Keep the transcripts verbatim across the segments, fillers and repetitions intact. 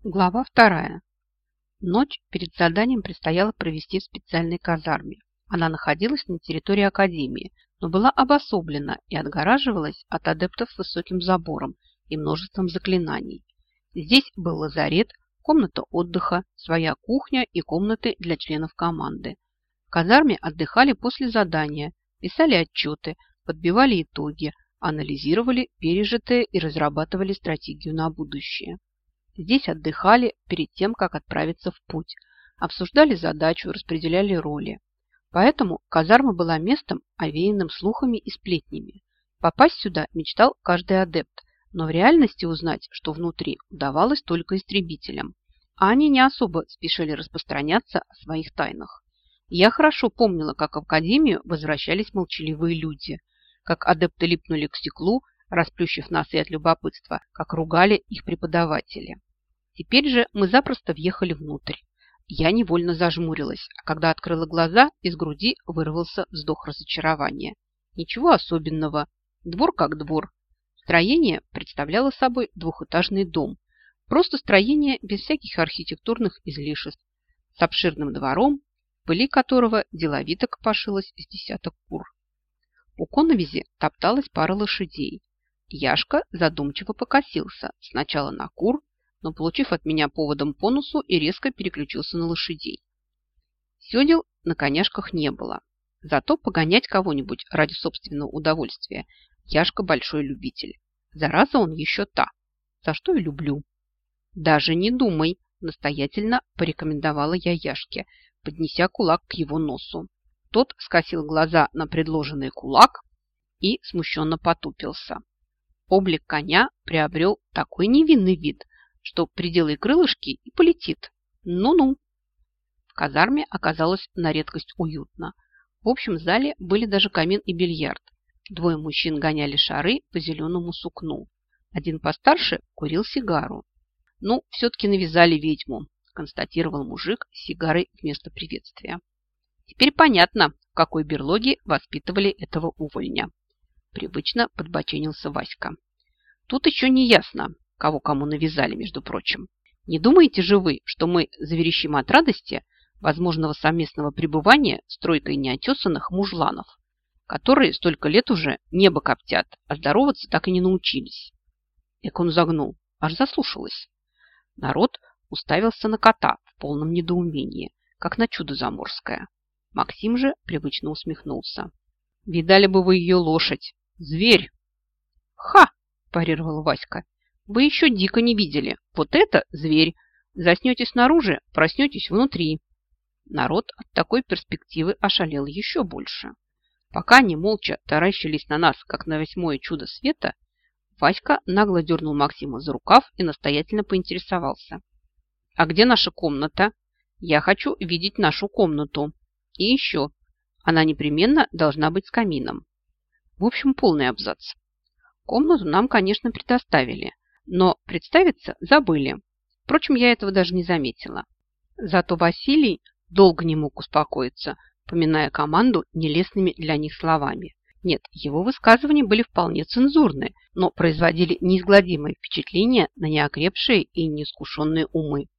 Глава вторая. Ночь перед заданием предстояло провести в специальной казарме. Она находилась на территории академии, но была обособлена и отгораживалась от адептов с высоким забором и множеством заклинаний. Здесь был лазарет, комната отдыха, своя кухня и комнаты для членов команды. В казарме отдыхали после задания, писали отчеты, подбивали итоги, анализировали пережитое и разрабатывали стратегию на будущее. Здесь отдыхали перед тем, как отправиться в путь, обсуждали задачу, распределяли роли. Поэтому казарма была местом, овеянным слухами и сплетнями. Попасть сюда мечтал каждый адепт, но в реальности узнать, что внутри, удавалось только истребителям, а они не особо спешили распространяться о своих тайнах. Я хорошо помнила, как в академию возвращались молчаливые люди, как адепты липнули к стеклу, расплющив носы от любопытства, как ругали их преподаватели. Теперь же мы запросто въехали внутрь. Я невольно зажмурилась, а когда открыла глаза, из груди вырвался вздох разочарования. Ничего особенного. Двор как двор. Строение представляло собой двухэтажный дом. Просто строение без всяких архитектурных излишеств, с обширным двором, в пыли которого деловито копошилось с десяток кур. У коновизи топталась пара лошадей. Яшка задумчиво покосился сначала на кур, но, получив от меня поводом по носу, и резко переключился на лошадей. Сёдел на коняшках не было. Зато погонять кого-нибудь ради собственного удовольствия Яшка большой любитель. Зараза он еще та, за что и люблю. Даже не думай, настоятельно порекомендовала я Яшке, поднеся кулак к его носу. Тот скосил глаза на предложенный кулак и смущенно потупился. Облик коня приобрел такой невинный вид, что приделай крылышки и полетит. Ну-ну. В казарме оказалось на редкость уютно. В общем зале были даже камин и бильярд. Двое мужчин гоняли шары по зеленому сукну. Один постарше курил сигару. Ну, все-таки навязали ведьму, констатировал мужик с сигарой вместо приветствия. Теперь понятно, в какой берлоге воспитывали этого увольня. Привычно подбоченился Васька. Тут еще не ясно, кого кому навязали, между прочим. Не думаете же вы, что мы заверещим от радости возможного совместного пребывания с тройкой неотесанных мужланов, которые столько лет уже небо коптят, а здороваться так и не научились? Эк он загнул, аж заслушалась. Народ уставился на кота в полном недоумении, как на чудо заморское. Максим же привычно усмехнулся. Видали бы вы ее лошадь. Зверь. Ха! Парировал Васька. Вы еще дико не видели. Вот это зверь. Заснете снаружи, проснетесь внутри. Народ от такой перспективы ошалел еще больше. Пока они молча таращились на нас, как на восьмое чудо света, Васька нагло дернул Максима за рукав и настоятельно поинтересовался. А где наша комната? Я хочу видеть нашу комнату. И еще. Она непременно должна быть с камином. В общем, полный абзац. Комнату нам, конечно, предоставили, но представиться забыли. Впрочем, я этого даже не заметила. Зато Василий долго не мог успокоиться, поминая команду нелестными для них словами. Нет, его высказывания были вполне цензурны, но производили неизгладимое впечатление на неокрепшие и неискушенные умы.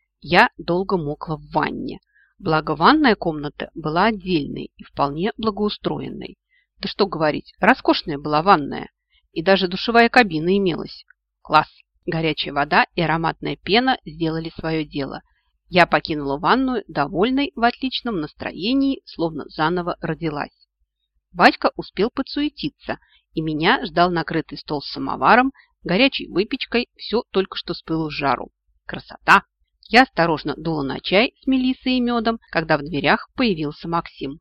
Я долго мокла в ванне. Благо, ванная комната была отдельной и вполне благоустроенной. Да что говорить, роскошная была ванная. И даже душевая кабина имелась. Класс! Горячая вода и ароматная пена сделали свое дело. Я покинула ванную, довольной, в отличном настроении, словно заново родилась. Васька успел подсуетиться, и меня ждал накрытый стол с самоваром, горячей выпечкой, все только что спыло в жару. Красота! Я осторожно дула на чай с мелиссой и медом, когда в дверях появился Максим.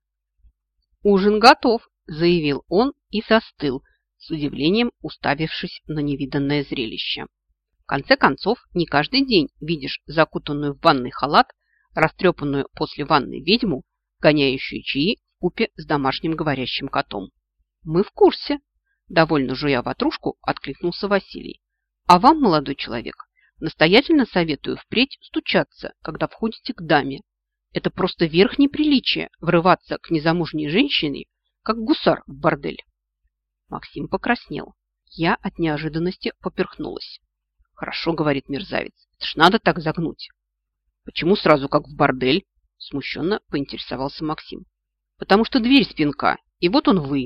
«Ужин готов», – заявил он и застыл, с удивлением уставившись на невиданное зрелище. В конце концов, не каждый день видишь закутанную в ванный халат, растрепанную после ванны ведьму, гоняющую чаи вкупе с домашним говорящим котом. «Мы в курсе», – довольно жуя ватрушку, откликнулся Василий. «А вам, молодой человек, настоятельно советую впредь стучаться, когда входите к даме. Это просто верх неприличия врываться к незамужней женщине, как гусар в бордель». Максим покраснел. Я от неожиданности поперхнулась. Хорошо, говорит мерзавец. Это ж надо так загнуть. Почему сразу как в бордель? Смущенно поинтересовался Максим. Потому что дверь спинка, и вот он вы.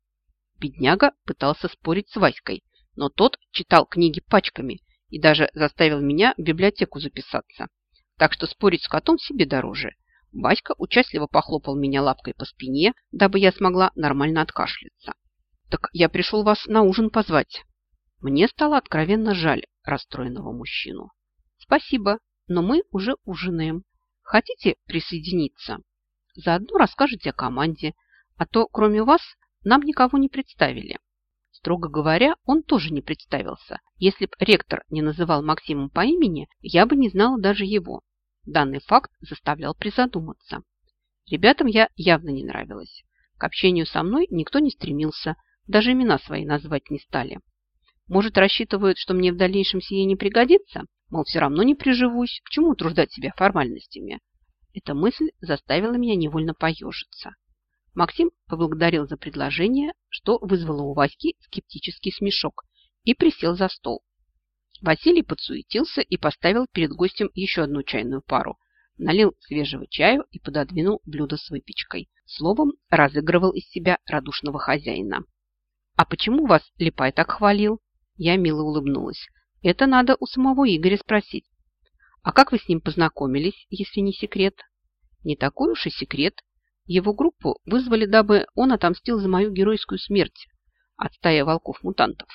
Бедняга пытался спорить с Васькой, но тот читал книги пачками и даже заставил меня в библиотеку записаться. Так что спорить с котом себе дороже. Васька участливо похлопал меня лапкой по спине, дабы я смогла нормально откашляться. Так я пришел вас на ужин позвать. Мне стало откровенно жаль расстроенного мужчину. Спасибо, но мы уже ужинаем. Хотите присоединиться? Заодно расскажете о команде, а то кроме вас нам никого не представили. Строго говоря, он тоже не представился. Если б ректор не называл Максима по имени, я бы не знала даже его. Данный факт заставлял призадуматься. Ребятам я явно не нравилась. К общению со мной никто не стремился, даже имена свои назвать не стали. Может, рассчитывают, что мне в дальнейшем сие не пригодится? Мол, все равно не приживусь, к чему утруждать себя формальностями? Эта мысль заставила меня невольно поежиться. Максим поблагодарил за предложение, что вызвало у Васьки скептический смешок, и присел за стол. Василий подсуетился и поставил перед гостем еще одну чайную пару, налил свежего чаю и пододвинул блюдо с выпечкой. Словом, разыгрывал из себя радушного хозяина. «А почему вас Липай так хвалил?» Я мило улыбнулась. «Это надо у самого Игоря спросить». «А как вы с ним познакомились, если не секрет?» «Не такой уж и секрет. Его группу вызвали, дабы он отомстил за мою геройскую смерть от стаи волков-мутантов».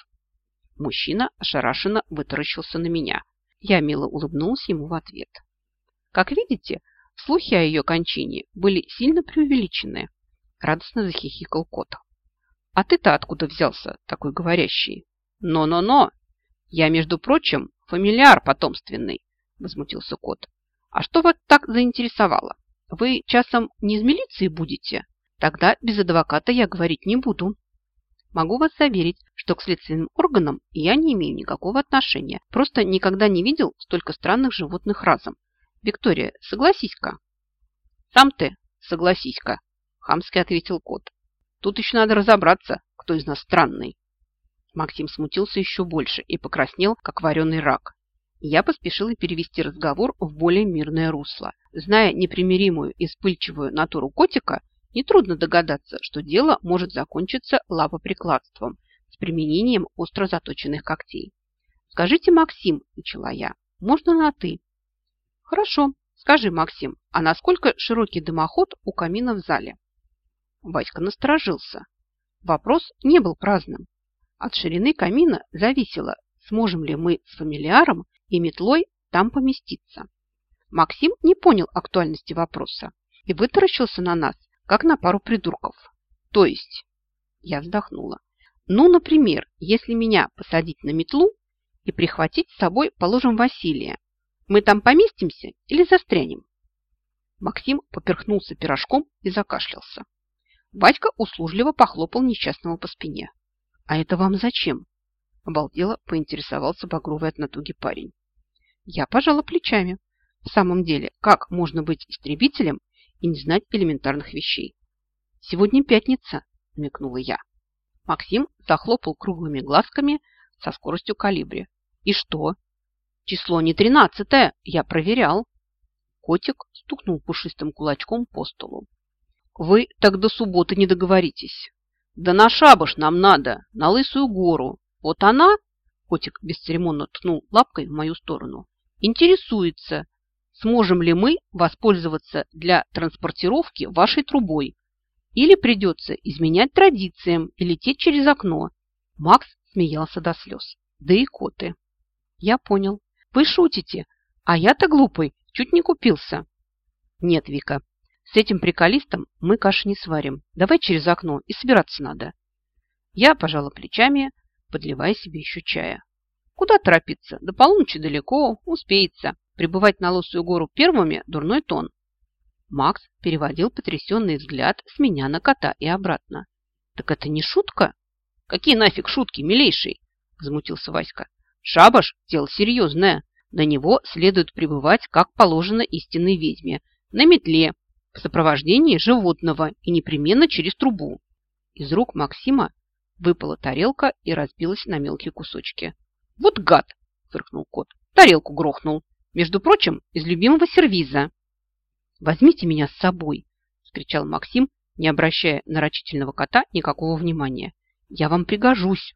Мужчина ошарашенно вытаращился на меня. Я мило улыбнулась ему в ответ. «Как видите, слухи о ее кончине были сильно преувеличены», – радостно захихикал кот. «А ты-то откуда взялся, такой говорящий?» «Но-но-но! Я, между прочим, фамильяр потомственный», – возмутился кот. «А что вас так заинтересовало? Вы часом не из милиции будете? Тогда без адвоката я говорить не буду». «Могу вас заверить, что к следственным органам я не имею никакого отношения. Просто никогда не видел столько странных животных разом. Виктория, согласись-ка». «Сам ты согласись-ка», – хамски ответил кот. «Тут еще надо разобраться, кто из нас странный». Максим смутился еще больше и покраснел, как вареный рак. Я поспешила перевести разговор в более мирное русло. Зная непримиримую и вспыльчивую натуру котика, нетрудно догадаться, что дело может закончиться лапоприкладством с применением остро заточенных когтей. «Скажите, Максим, – начала я, – можно на «ты»?» «Хорошо. Скажи, Максим, а насколько широкий дымоход у камина в зале?» Васька насторожился. Вопрос не был праздным. От ширины камина зависело, сможем ли мы с фамильяром и метлой там поместиться. Максим не понял актуальности вопроса и вытаращился на нас, как на пару придурков. То есть, я вздохнула. Ну, например, если меня посадить на метлу и прихватить с собой, положим, Василия, мы там поместимся или застрянем? Максим поперхнулся пирожком и закашлялся. Вадька услужливо похлопал несчастного по спине. «А это вам зачем?» – обалдело поинтересовался багровый от натуги парень. Я пожала плечами. В самом деле, как можно быть истребителем и не знать элементарных вещей? «Сегодня пятница», – намекнула я. Максим захлопал круглыми глазками со скоростью колибри. «И что?» «Число не тринадцатое, я проверял». Котик стукнул пушистым кулачком по столу. «Вы так до субботы не договоритесь». «Да на шабаш нам надо, на Лысую гору. Вот она, – котик бесцеремонно ткнул лапкой в мою сторону, – интересуется, сможем ли мы воспользоваться для транспортировки вашей трубой. Или придется изменять традициям и лететь через окно». Макс смеялся до слез. Да и коты. «Я понял. Вы шутите, а я-то глупый, чуть не купился». «Нет, Вика. С этим приколистом мы каши не сварим. Давай через окно, и собираться надо». Я пожала плечами, подливая себе еще чая. Куда торопиться? До полуночи далеко, успеется. Прибывать на Лысую гору первыми – дурной тон. Макс переводил потрясенный взгляд с меня на кота и обратно. «Так это не шутка?» «Какие нафиг шутки, милейший?» – возмутился Васька. «Шабаш – дело серьезное. На него следует прибывать, как положено истинной ведьме, на метле, в сопровождении животного и непременно через трубу». Из рук Максима выпала тарелка и разбилась на мелкие кусочки. «Вот гад!» фыркнул кот. Тарелку грохнул. Между прочим, из любимого сервиза. Возьмите меня с собой, вскричал Максим, не обращая на рачительного кота никакого внимания. Я вам пригожусь.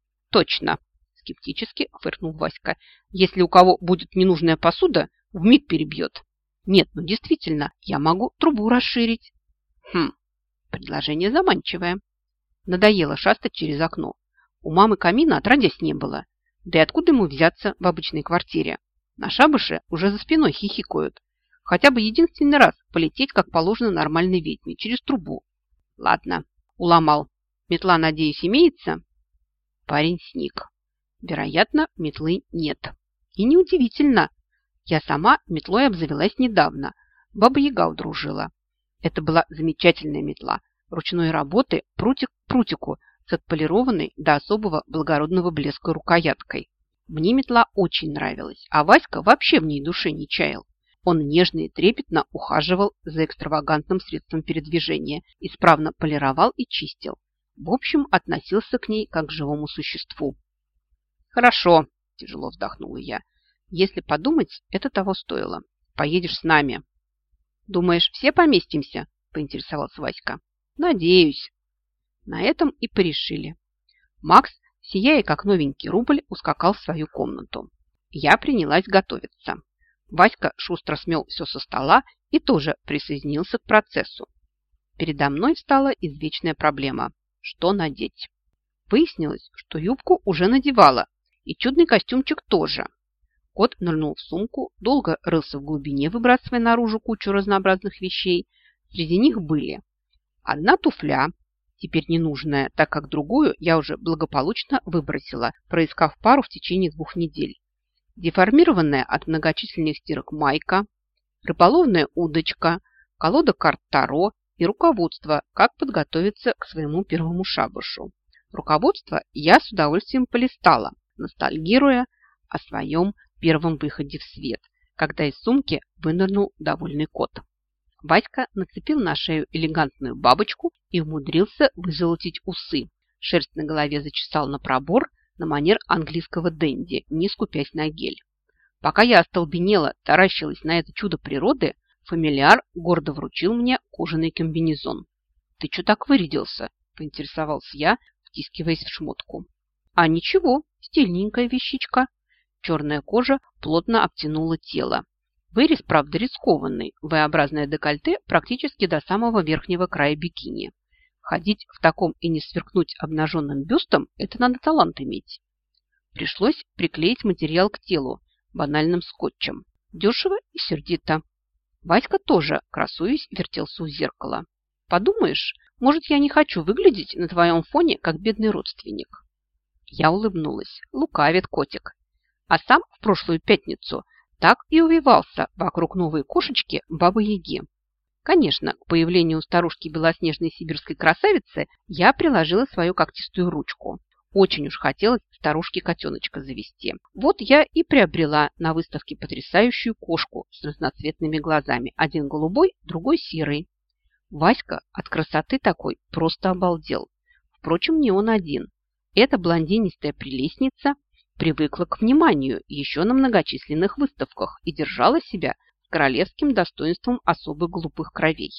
Точно, скептически фыркнул Васька. Если у кого будет ненужная посуда, вмиг перебьет. Нет, ну действительно, я могу трубу расширить. Хм, предложение заманчивое. Надоело шастать через окно. У мамы камина отродясь не было. Да и откуда ему взяться в обычной квартире? На шабаше уже за спиной хихикают. Хотя бы единственный раз полететь, как положено нормальной ведьме, через трубу. Ладно, уломал. Метла, надеюсь, имеется? Парень сник. Вероятно, метлы нет. И неудивительно. Я сама метлой обзавелась недавно. Баба-яга удружила. Это была замечательная метла. Ручной работы, прутик к прутику, с отполированной до особого благородного блеска рукояткой. Мне метла очень нравилась, а Васька вообще в ней души не чаял. Он нежно и трепетно ухаживал за экстравагантным средством передвижения, исправно полировал и чистил. В общем, относился к ней как к живому существу. «Хорошо», – тяжело вздохнула я. «Если подумать, это того стоило. Поедешь с нами». «Думаешь, все поместимся?» – поинтересовался Васька. «Надеюсь». На этом и порешили. Макс, сияя как новенький рубль, ускакал в свою комнату. Я принялась готовиться. Васька шустро смел все со стола и тоже присоединился к процессу. Передо мной встала извечная проблема – что надеть. Выяснилось, что юбку уже надевала, и чудный костюмчик тоже. Кот нырнул в сумку, долго рылся в глубине, выбрасывая наружу кучу разнообразных вещей. Среди них были одна туфля, теперь ненужная, так как другую я уже благополучно выбросила, проискав пару в течение двух недель. Деформированная от многочисленных стирок майка, рыболовная удочка, колода карт Таро и руководство, как подготовиться к своему первому шабашу. Руководство я с удовольствием полистала, ностальгируя о своем первом выходе в свет, когда из сумки вынырнул довольный кот. Васька нацепил на шею элегантную бабочку и умудрился вызолотить усы. Шерсть на голове зачесал на пробор на манер английского денди, не скупясь на гель. Пока я остолбенела, таращилась на это чудо природы, фамильяр гордо вручил мне кожаный комбинезон. «Ты что так вырядился?» – поинтересовался я, втискиваясь в шмотку. «А ничего, стильненькая вещичка». Черная кожа плотно обтянула тело. Вырез, правда, рискованный, V-образное декольте практически до самого верхнего края бикини. Ходить в таком и не сверкнуть обнаженным бюстом – это надо талант иметь. Пришлось приклеить материал к телу банальным скотчем. Дешево и сердито. Васька тоже, красуясь, вертелся у зеркала. «Подумаешь, может, я не хочу выглядеть на твоем фоне, как бедный родственник?» Я улыбнулась. Лукавит котик. А сам в прошлую пятницу так и увивался вокруг новой кошечки Бабы-Яги. Конечно, к появлению старушки белоснежной сибирской красавицы я приложила свою когтистую ручку. Очень уж хотелось старушке котеночка завести. Вот я и приобрела на выставке потрясающую кошку с разноцветными глазами. Один голубой, другой серый. Васька от красоты такой просто обалдел. Впрочем, не он один. Эта блондинистая прелестница привыкла к вниманию еще на многочисленных выставках и держала себя с королевским достоинством особо глупых кровей.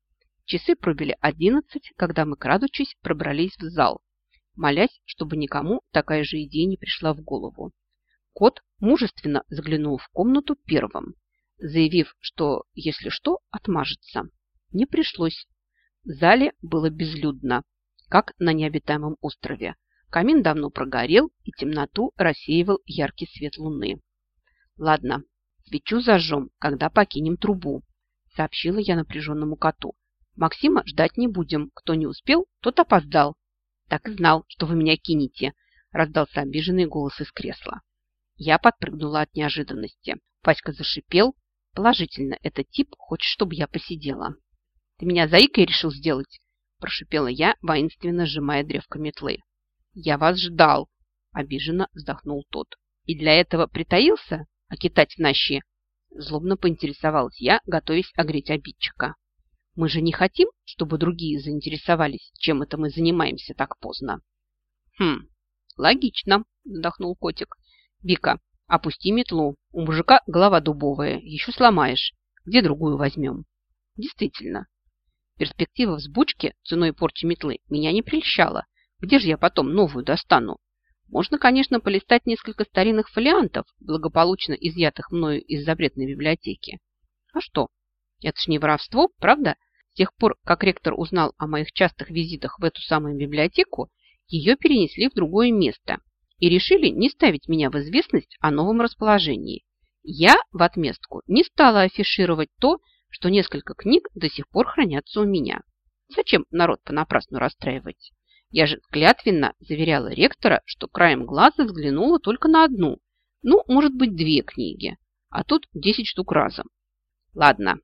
Часы пробили одиннадцать, когда мы, крадучись, пробрались в зал, молясь, чтобы никому такая же идея не пришла в голову. Кот мужественно заглянул в комнату первым, заявив, что, если что, отмажется. Не пришлось. В зале было безлюдно, как на необитаемом острове. Камин давно прогорел, и темноту рассеивал яркий свет луны. «Ладно, свечу зажжем, когда покинем трубу», — сообщила я напряженному коту. «Максима ждать не будем. Кто не успел, тот опоздал». «Так и знал, что вы меня кинете», — раздался обиженный голос из кресла. Я подпрыгнула от неожиданности. Васька зашипел. Положительно, этот тип хочет, чтобы я посидела. «Ты меня заикой решил сделать?» – прошипела я, воинственно сжимая древко метлы. «Я вас ждал», – обиженно вздохнул тот. «И для этого притаился? А китать в нощи?» Злобно поинтересовалась я, готовясь огреть обидчика. «Мы же не хотим, чтобы другие заинтересовались, чем это мы занимаемся так поздно». «Хм, логично», – вздохнул котик. «Вика, Опусти метлу. У мужика голова дубовая, еще сломаешь. Где другую возьмем? Действительно, перспектива взбучки ценой порчи метлы меня не прельщала. Где же я потом новую достану? Можно, конечно, полистать несколько старинных фолиантов, благополучно изъятых мною из запретной библиотеки. А что? Это ж не воровство, правда? С тех пор, как ректор узнал о моих частых визитах в эту самую библиотеку, ее перенесли в другое место и решили не ставить меня в известность о новом расположении. Я в отместку не стала афишировать то, что несколько книг до сих пор хранятся у меня. Зачем народ понапрасну расстраивать? Я же клятвенно заверяла ректора, что краем глаза взглянула только на одну, ну, может быть, две книги, а тут десять штук разом. Ладно.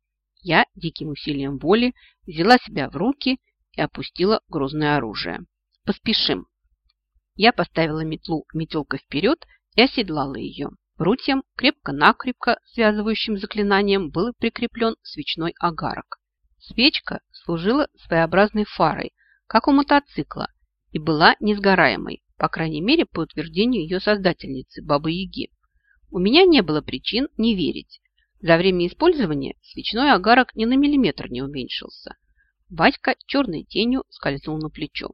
Я диким усилием воли взяла себя в руки и опустила грозное оружие. Поспешим. Я поставила метлу метелкой вперед и оседлала ее. Прутьям, крепко-накрепко связывающим заклинанием, был прикреплен свечной агарок. Свечка служила своеобразной фарой, как у мотоцикла, и была несгораемой, по крайней мере, по утверждению ее создательницы, Бабы-Яги. У меня не было причин не верить. За время использования свечной агарок ни на миллиметр не уменьшился. Васька черной тенью скользнул на плечо.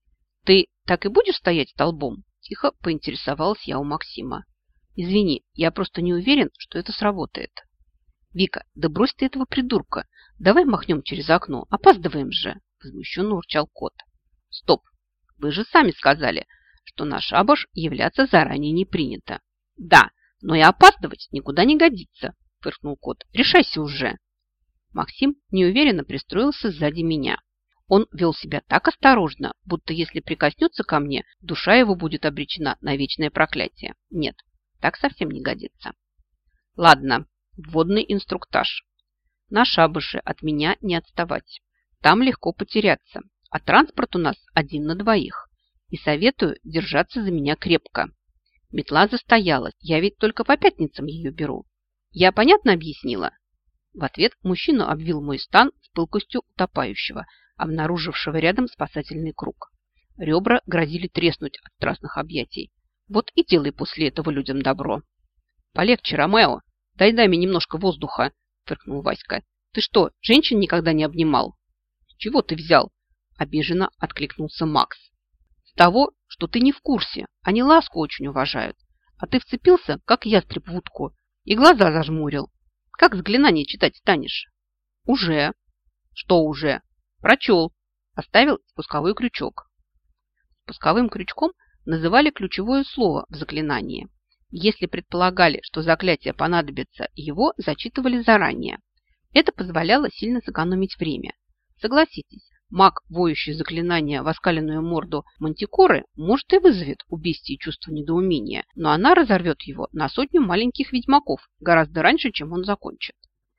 «Ты так и будешь стоять столбом?» – тихо поинтересовалась я у Максима. «Извини, я просто не уверен, что это сработает». «Вика, да брось ты этого придурка. Давай махнем через окно. Опаздываем же!» – возмущенно урчал кот. «Стоп! Вы же сами сказали, что на шабаш являться заранее не принято». «Да, но и опаздывать никуда не годится», – фыркнул кот. «Решайся уже!» Максим неуверенно пристроился сзади меня. Он вел себя так осторожно, будто если прикоснется ко мне, душа его будет обречена на вечное проклятие. Нет, так совсем не годится. Ладно, вводный инструктаж. На шабаше от меня не отставать. Там легко потеряться, а транспорт у нас один на двоих. И советую держаться за меня крепко. Метла застоялась, я ведь только по пятницам ее беру. Я понятно объяснила? В ответ мужчина обвил мой стан с пылкостью утопающего, обнаружившего рядом спасательный круг. Ребра грозили треснуть от страстных объятий. Вот и делай после этого людям добро. «Полегче, Ромео, дай даме немножко воздуха», – фыркнул Васька. «Ты что, женщин никогда не обнимал?» «С чего ты взял?» – обиженно откликнулся Макс. «С того, что ты не в курсе. Они ласку очень уважают. А ты вцепился, как ястреб в утку, и глаза зажмурил. Как заклинание читать станешь?» «Уже». «Что уже?» «Прочел. Оставил спусковой крючок». Спусковым крючком называли ключевое слово в заклинании. Если предполагали, что заклятие понадобится, его зачитывали заранее. Это позволяло сильно сэкономить время. Согласитесь, маг, воющий заклинание в оскаленную морду мантикоры, может и вызовет у бестии чувство недоумения, но она разорвет его на сотню маленьких ведьмаков гораздо раньше, чем он закончит.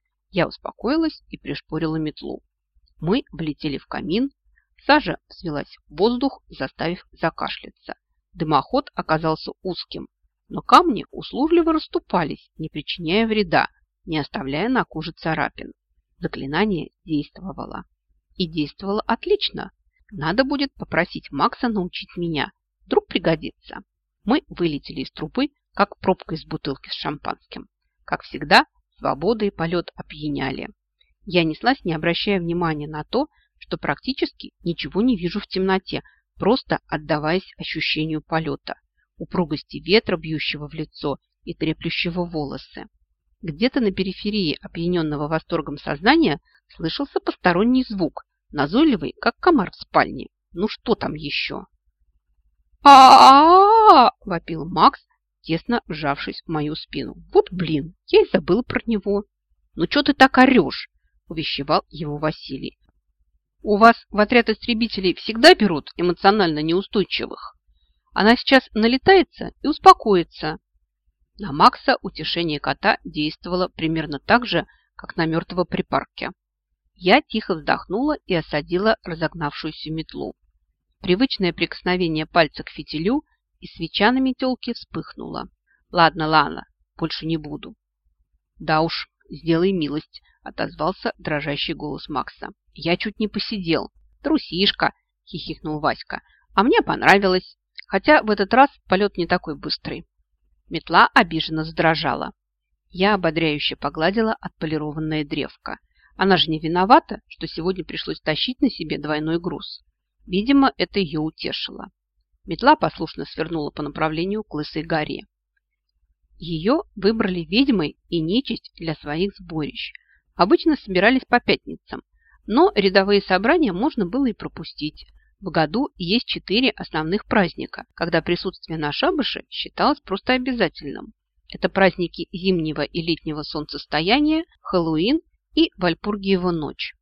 Я успокоилась и пришпорила метлу. Мы влетели в камин, сажа взвелась в воздух, заставив закашляться. Дымоход оказался узким, но камни услужливо расступались, не причиняя вреда, не оставляя на коже царапин. Заклинание действовало. И действовало отлично. Надо будет попросить Макса научить меня. Вдруг пригодится. Мы вылетели из трубы, как пробка из бутылки с шампанским. Как всегда, свобода и полет опьяняли. Я неслась, не обращая внимания на то, что практически ничего не вижу в темноте, просто отдаваясь ощущению полета, упругости ветра, бьющего в лицо и треплющего волосы. Где-то на периферии опьяненного восторгом сознания слышался посторонний звук, назойливый, как комар в спальне. Ну что там еще? а а вопил Макс, тесно вжавшись в мою спину. Вот блин, я и забыла про него. Ну что ты так орешь? Увещевал его Василий. У вас в отряд истребителей всегда берут эмоционально неустойчивых? Она сейчас налетается и успокоится. На Макса утешение кота действовало примерно так же, как на мертвого припарке. Я тихо вздохнула и осадила разогнавшуюся метлу. Привычное прикосновение пальца к фитилю, и свеча на метелке вспыхнула. Ладно, ладно, больше не буду. Да уж, сделай милость, отозвался дрожащий голос Макса. Я чуть не посидел. Трусишка, хихикнул Васька. А мне понравилось. Хотя в этот раз полет не такой быстрый. Метла обиженно задрожала. Я ободряюще погладила отполированное древко. Она же не виновата, что сегодня пришлось тащить на себе двойной груз. Видимо, это ее утешило. Метла послушно свернула по направлению к Лысой горе. Ее выбрали ведьмой и нечисть для своих сборищ. Обычно собирались по пятницам, но рядовые собрания можно было и пропустить. В году есть четыре основных праздника, когда присутствие на шабаше считалось просто обязательным. Это праздники зимнего и летнего солнцестояния, Хэллоуин и Вальпургиева ночь.